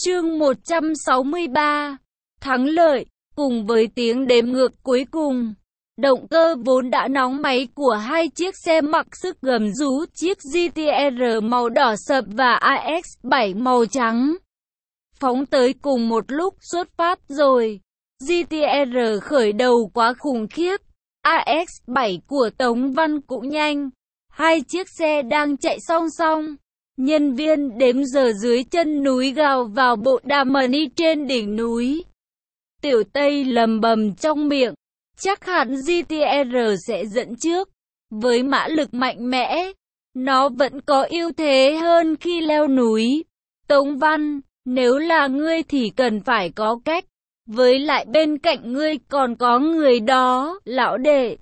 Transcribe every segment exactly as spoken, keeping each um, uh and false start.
Chương một trăm sáu mươi ba. Thắng lợi. Cùng với tiếng đếm ngược cuối cùng, động cơ vốn đã nóng máy của hai chiếc xe mặc sức gầm rú, chiếc giê tê rờ màu đỏ sậm và a ích bảy màu trắng, phóng tới cùng một lúc. Xuất phát rồi. giê tê rờ khởi đầu quá khủng khiếp, a ích bảy của Tống Văn cũng nhanh. Hai chiếc xe đang chạy song song. Nhân viên đếm giờ dưới chân núi gào vào bộ đàm mini trên đỉnh núi. Tiểu Tây lầm bầm trong miệng, chắc hẳn giê tê rờ sẽ dẫn trước. Với mã lực mạnh mẽ, nó vẫn có ưu thế hơn khi leo núi. Tống Văn, nếu là ngươi thì cần phải có cách. Với lại bên cạnh ngươi còn có người đó, lão đệ.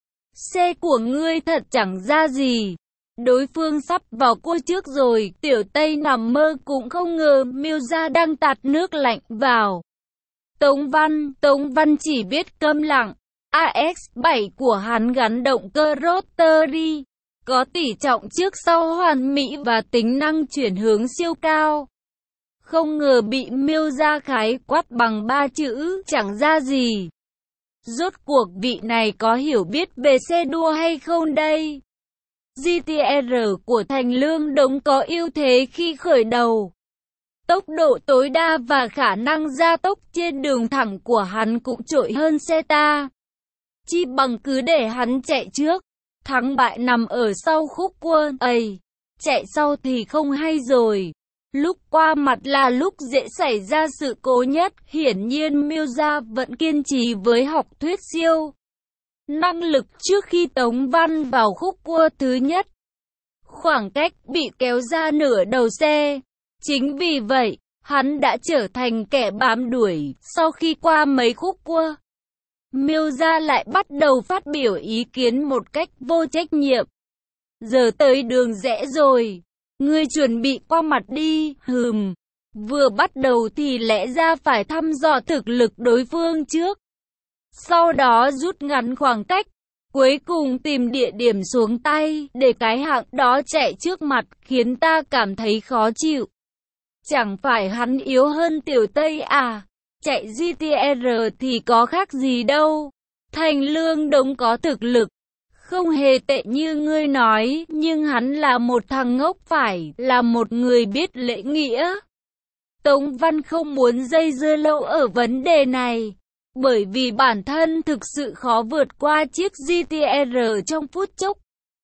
Xe của ngươi thật chẳng ra gì. Đối phương sắp vào cua trước rồi. Tiểu Tây nằm mơ cũng không ngờ Miêu Gia đang tạt nước lạnh vào. Tống Văn, Tống Văn chỉ biết câm lặng. a ích bảy của hắn gắn động cơ rotary, có tỉ trọng trước sau hoàn mỹ và tính năng chuyển hướng siêu cao. Không ngờ bị Miêu Gia khái quát bằng ba chữ chẳng ra gì. Rốt cuộc vị này có hiểu biết về xe đua hay không đây? giê tê rờ của Thành Lương Đống có ưu thế khi khởi đầu. Tốc độ tối đa và khả năng gia tốc trên đường thẳng của hắn cũng trội hơn xe ta. Chi bằng cứ để hắn chạy trước, thắng bại nằm ở sau khúc cua. Ây, chạy sau thì không hay rồi. Lúc qua mặt là lúc dễ xảy ra sự cố nhất. Hiển nhiên Miêu Gia vẫn kiên trì với học thuyết siêu năng lực trước khi Tống Văn vào khúc cua thứ nhất. Khoảng cách bị kéo ra nửa đầu xe. Chính vì vậy, hắn đã trở thành kẻ bám đuổi sau khi qua mấy khúc cua. Miêu Gia lại bắt đầu phát biểu ý kiến một cách vô trách nhiệm. Giờ tới đường rẽ rồi. Ngươi chuẩn bị qua mặt đi. Hừm, vừa bắt đầu thì lẽ ra phải thăm dò thực lực đối phương trước. Sau đó rút ngắn khoảng cách. Cuối cùng tìm địa điểm xuống tay để cái hạng đó chạy trước mặt khiến ta cảm thấy khó chịu. Chẳng phải hắn yếu hơn Tiểu Tây à? Chạy giê tê rờ thì có khác gì đâu. Thành Lương Đống có thực lực, không hề tệ như ngươi nói, nhưng hắn là một thằng ngốc, phải là một người biết lễ nghĩa. Tống Văn không muốn dây dưa lâu ở vấn đề này, bởi vì bản thân thực sự khó vượt qua chiếc giê tê rờ trong phút chốc.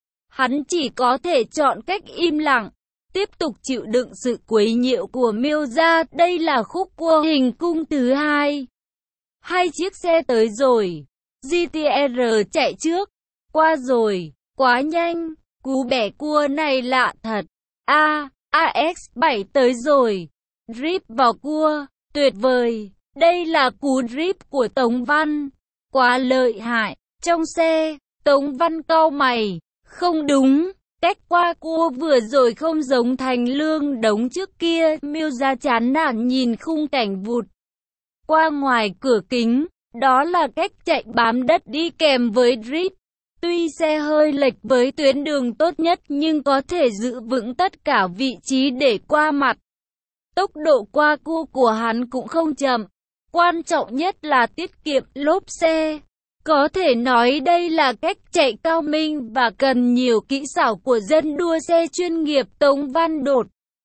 Hắn chỉ có thể chọn cách im lặng, tiếp tục chịu đựng sự quấy nhiễu của Miêu Gia. Đây là khúc cua hình cung thứ hai. Hai chiếc xe tới rồi. giê tê rờ chạy trước. Qua rồi. Quá nhanh. Cú bẻ cua này lạ thật. A, a ích bảy tới rồi. Drip vào cua. Tuyệt vời. Đây là cú drip của Tống Văn. Quá lợi hại. Trong xe, Tống Văn cau mày. Không đúng. Cách qua cua vừa rồi không giống Thành Lương Đống trước kia. Miêu Gia chán nản nhìn khung cảnh vụt qua ngoài cửa kính. Đó là cách chạy bám đất đi kèm với drip. Tuy xe hơi lệch với tuyến đường tốt nhất nhưng có thể giữ vững tất cả vị trí để qua mặt. Tốc độ qua cua của hắn cũng không chậm. Quan trọng nhất là tiết kiệm lốp xe. Có thể nói đây là cách chạy cao minh và cần nhiều kỹ xảo của dân đua xe chuyên nghiệp. Tống Văn đột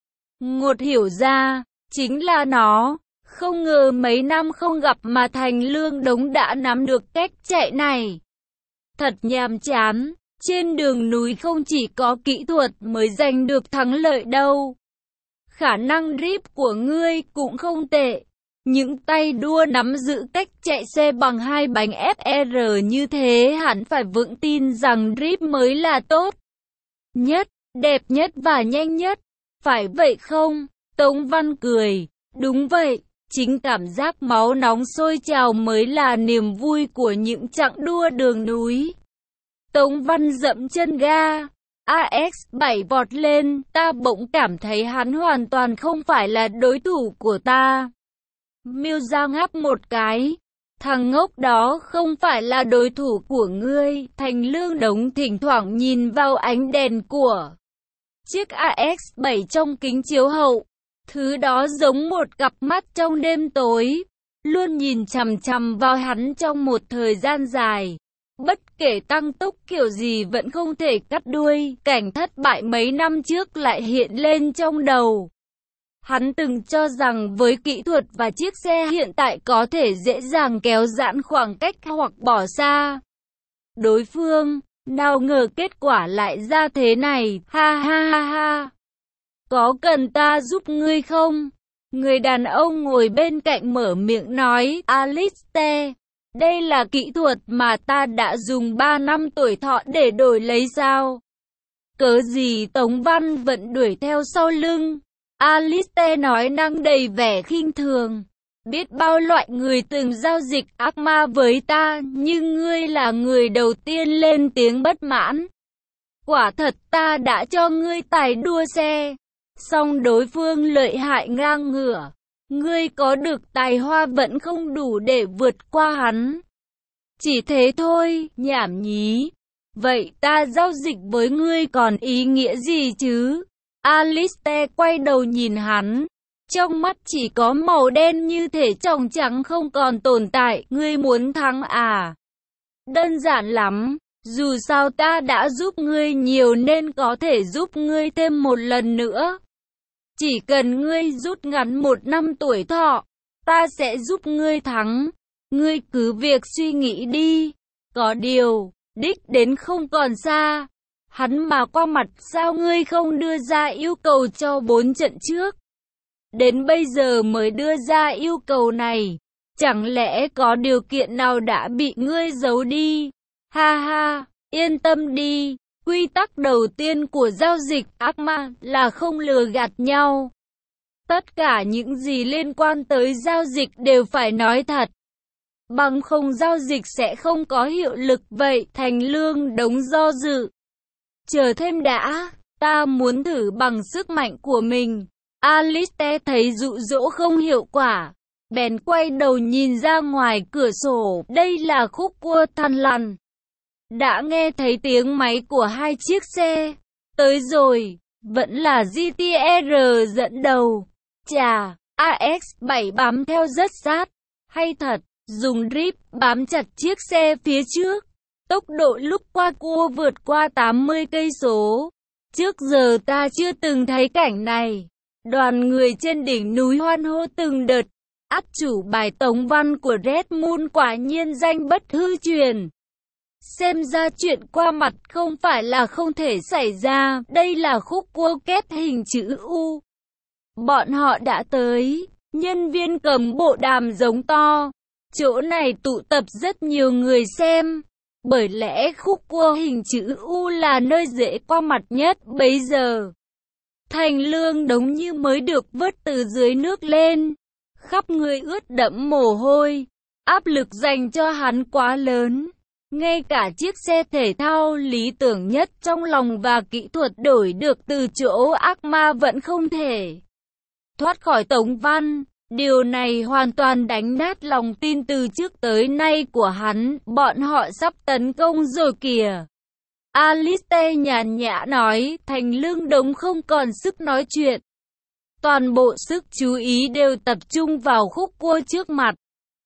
ngột hiểu ra, chính là nó. Không ngờ mấy năm không gặp mà Thành Lương Đống đã nắm được cách chạy này. Thật nhàm chán, trên đường núi không chỉ có kỹ thuật mới giành được thắng lợi đâu. Khả năng drip của ngươi cũng không tệ. Những tay đua nắm giữ cách chạy xe bằng hai bánh ép rờ như thế hẳn phải vững tin rằng drip mới là tốt nhất, đẹp nhất và nhanh nhất. Phải vậy không? Tống Văn cười. Đúng vậy, chính cảm giác máu nóng sôi trào mới là niềm vui của những chặng đua đường núi. Tống Văn dẫm chân ga. a ích bảy vọt lên. Ta bỗng cảm thấy hắn hoàn toàn không phải là đối thủ của ta. Miêu Gia ngáp một cái. Thằng ngốc đó không phải là đối thủ của ngươi. Thành Lương Đống thỉnh thoảng nhìn vào ánh đèn của chiếc a ích bảy trong kính chiếu hậu. Thứ đó giống một cặp mắt trong đêm tối, luôn nhìn chằm chằm vào hắn trong một thời gian dài. Bất kể tăng tốc kiểu gì vẫn không thể cắt đuôi, cảnh thất bại mấy năm trước lại hiện lên trong đầu. Hắn từng cho rằng với kỹ thuật và chiếc xe hiện tại có thể dễ dàng kéo giãn khoảng cách hoặc bỏ xa đối phương, nào ngờ kết quả lại ra thế này, ha ha ha ha. Có cần ta giúp ngươi không? Người đàn ông ngồi bên cạnh mở miệng nói, Alistair, đây là kỹ thuật mà ta đã dùng ba năm tuổi thọ để đổi lấy sao? Cớ gì Tống Văn vẫn đuổi theo sau lưng? Alistair nói năng đầy vẻ khinh thường. Biết bao loại người từng giao dịch ác ma với ta, nhưng ngươi là người đầu tiên lên tiếng bất mãn. Quả thật ta đã cho ngươi tài đua xe, song đối phương lợi hại ngang ngửa. Ngươi có được tài hoa vẫn không đủ để vượt qua hắn. Chỉ thế thôi, nhảm nhí. Vậy ta giao dịch với ngươi còn ý nghĩa gì chứ? Alistair quay đầu nhìn hắn. Trong mắt chỉ có màu đen như thể tròng trắng không còn tồn tại. Ngươi muốn thắng à? Đơn giản lắm. Dù sao ta đã giúp ngươi nhiều nên có thể giúp ngươi thêm một lần nữa. Chỉ cần ngươi rút ngắn một năm tuổi thọ, ta sẽ giúp ngươi thắng. Ngươi cứ việc suy nghĩ đi. Có điều, đích đến không còn xa. Hắn mà qua mặt sao ngươi không đưa ra yêu cầu cho bốn trận trước? Đến bây giờ mới đưa ra yêu cầu này. Chẳng lẽ có điều kiện nào đã bị ngươi giấu đi? Ha ha, yên tâm đi. Quy tắc đầu tiên của giao dịch ác ma là không lừa gạt nhau. Tất cả những gì liên quan tới giao dịch đều phải nói thật. Bằng không giao dịch sẽ không có hiệu lực. Vậy Thành Lương đống do dự. Chờ thêm đã, ta muốn thử bằng sức mạnh của mình. Alistair thấy dụ dỗ không hiệu quả, bèn quay đầu nhìn ra ngoài cửa sổ. Đây là khúc cua thằn lằn. Đã nghe thấy tiếng máy của hai chiếc xe. Tới rồi, vẫn là giê tê rờ dẫn đầu. Chà, a ích bảy bám theo rất sát. Hay thật, dùng drip bám chặt chiếc xe phía trước. Tốc độ lúc qua cua vượt qua tám mươi cây số. Trước giờ ta chưa từng thấy cảnh này. Đoàn người trên đỉnh núi hoan hô từng đợt. Át chủ bài Tống Văn của Red Moon quả nhiên danh bất hư truyền. Xem ra chuyện qua mặt không phải là không thể xảy ra. Đây là khúc cua kép hình chữ U. Bọn họ đã tới. Nhân viên cầm bộ đàm giống to. Chỗ này tụ tập rất nhiều người xem. Bởi lẽ khúc cua hình chữ U là nơi dễ qua mặt nhất bấy giờ. Thành Lương đống như mới được vớt từ dưới nước lên. Khắp người ướt đẫm mồ hôi. Áp lực dành cho hắn quá lớn. Ngay cả chiếc xe thể thao lý tưởng nhất trong lòng và kỹ thuật đổi được từ chỗ ác ma vẫn không thể thoát khỏi Tống Văn. Điều này hoàn toàn đánh nát lòng tin từ trước tới nay của hắn. Bọn họ sắp tấn công rồi kìa. Alistair nhàn nhã nói. Thành Lương đống không còn sức nói chuyện. Toàn bộ sức chú ý đều tập trung vào khúc cua trước mặt.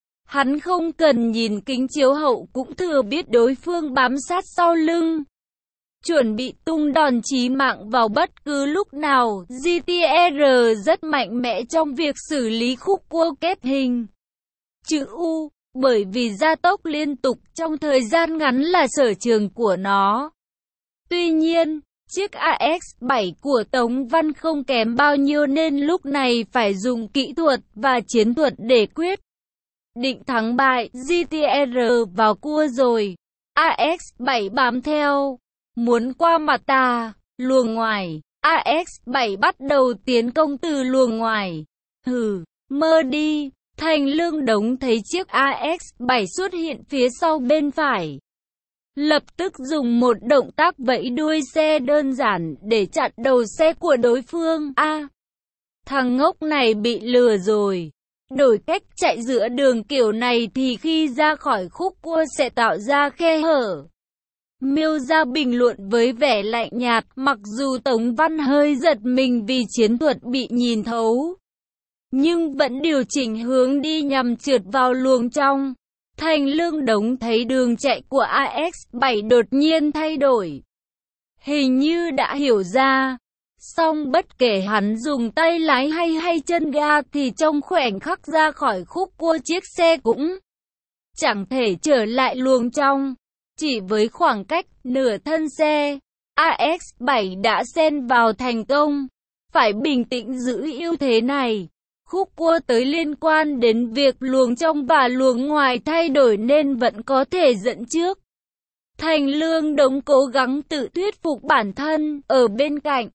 Hắn không cần nhìn kính chiếu hậu cũng thừa biết đối phương bám sát sau lưng. Chuẩn bị tung đòn chí mạng vào bất cứ lúc nào. giê tê rờ rất mạnh mẽ trong việc xử lý khúc cua kép hình chữ U, bởi vì gia tốc liên tục trong thời gian ngắn là sở trường của nó. Tuy nhiên, chiếc a ích bảy của Tống Văn không kém bao nhiêu nên lúc này phải dùng kỹ thuật và chiến thuật để quyết định thắng bại. giê tê rờ vào cua rồi. a ích bảy bám theo. Muốn qua mặt ta, luồng ngoài. a ích bảy bắt đầu tiến công từ luồng ngoài. Hừ, mơ đi. Thành Lương đống thấy chiếc a ích bảy xuất hiện phía sau bên phải. Lập tức dùng một động tác vẫy đuôi xe đơn giản để chặn đầu xe của đối phương. A, à, thằng ngốc này bị lừa rồi. Đổi cách chạy giữa đường kiểu này thì khi ra khỏi khúc cua sẽ tạo ra khe hở. Miêu ra bình luận với vẻ lạnh nhạt, mặc dù Tống Văn hơi giật mình vì chiến thuật bị nhìn thấu, nhưng vẫn điều chỉnh hướng đi nhằm trượt vào luồng trong. Thành Lương Đống thấy đường chạy của A X bảy đột nhiên thay đổi, hình như đã hiểu ra. Song bất kể hắn dùng tay lái hay hay chân ga thì trong khoảnh khắc ra khỏi khúc cua chiếc xe cũng chẳng thể trở lại luồng trong. Chỉ với khoảng cách nửa thân xe, A X bảy đã xen vào thành công. Phải bình tĩnh giữ ưu thế này. Khúc cua tới liên quan đến việc luồng trong và luồng ngoài thay đổi nên vẫn có thể dẫn trước. Thành Lương Đống cố gắng tự thuyết phục bản thân. Ở bên cạnh,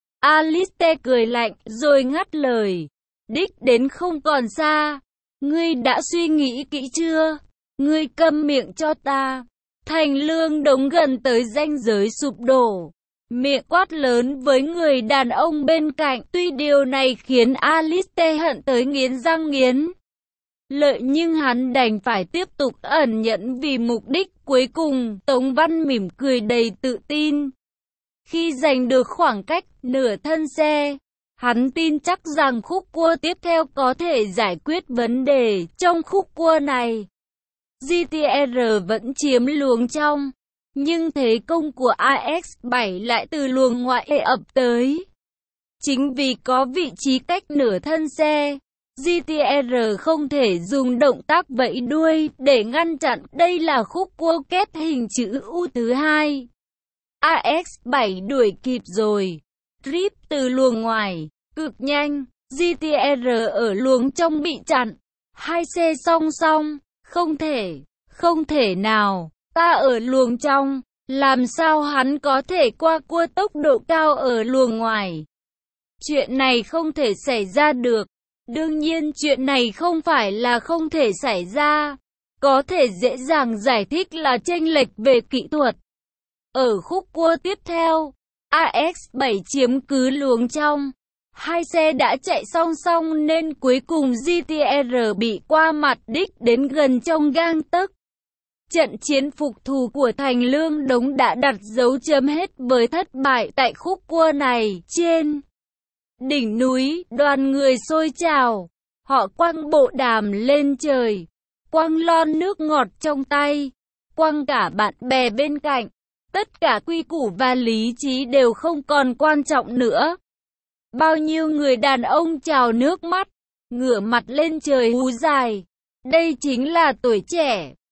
Alice cười lạnh rồi ngắt lời. Đích đến không còn xa. Ngươi đã suy nghĩ kỹ chưa? Ngươi câm miệng cho ta. Thành Lương Đống gần tới ranh giới sụp đổ, miệng quát lớn với người đàn ông bên cạnh. Tuy điều này khiến Alice hận tới nghiến răng nghiến lợi nhưng hắn đành phải tiếp tục ẩn nhẫn vì mục đích cuối cùng. Tống Văn mỉm cười đầy tự tin. Khi giành được khoảng cách nửa thân xe, hắn tin chắc rằng khúc cua tiếp theo có thể giải quyết vấn đề. Trong khúc cua này, giê tê rờ vẫn chiếm luồng trong, nhưng thế công của A X bảy lại từ luồng ngoại ập tới. Chính vì có vị trí cách nửa thân xe, giê tê rờ không thể dùng động tác vẫy đuôi để ngăn chặn. Đây là khúc cua kép hình chữ U thứ hai. A X bảy đuổi kịp rồi. Trip từ luồng ngoài, cực nhanh, giê tê rờ ở luồng trong bị chặn. Hai xe song song. Không thể, không thể nào, ta ở luồng trong, làm sao hắn có thể qua cua tốc độ cao ở luồng ngoài? Chuyện này không thể xảy ra được. Đương nhiên chuyện này không phải là không thể xảy ra. Có thể dễ dàng giải thích là chênh lệch về kỹ thuật. Ở khúc cua tiếp theo, A X bảy chiếm cứ luồng trong. Hai xe đã chạy song song nên cuối cùng giê tê rờ bị qua mặt. Đích đến gần trong gang tấc. Trận chiến phục thù của Thành Lương Đống đã đặt dấu chấm hết với thất bại tại khúc cua này. Trên đỉnh núi, đoàn người xôi trào. Họ quăng bộ đàm lên trời, quăng lon nước ngọt trong tay, quăng cả bạn bè bên cạnh. Tất cả quy củ và lý trí đều không còn quan trọng nữa. Bao nhiêu người đàn ông trào nước mắt, ngửa mặt lên trời hú dài. Đây chính là tuổi trẻ.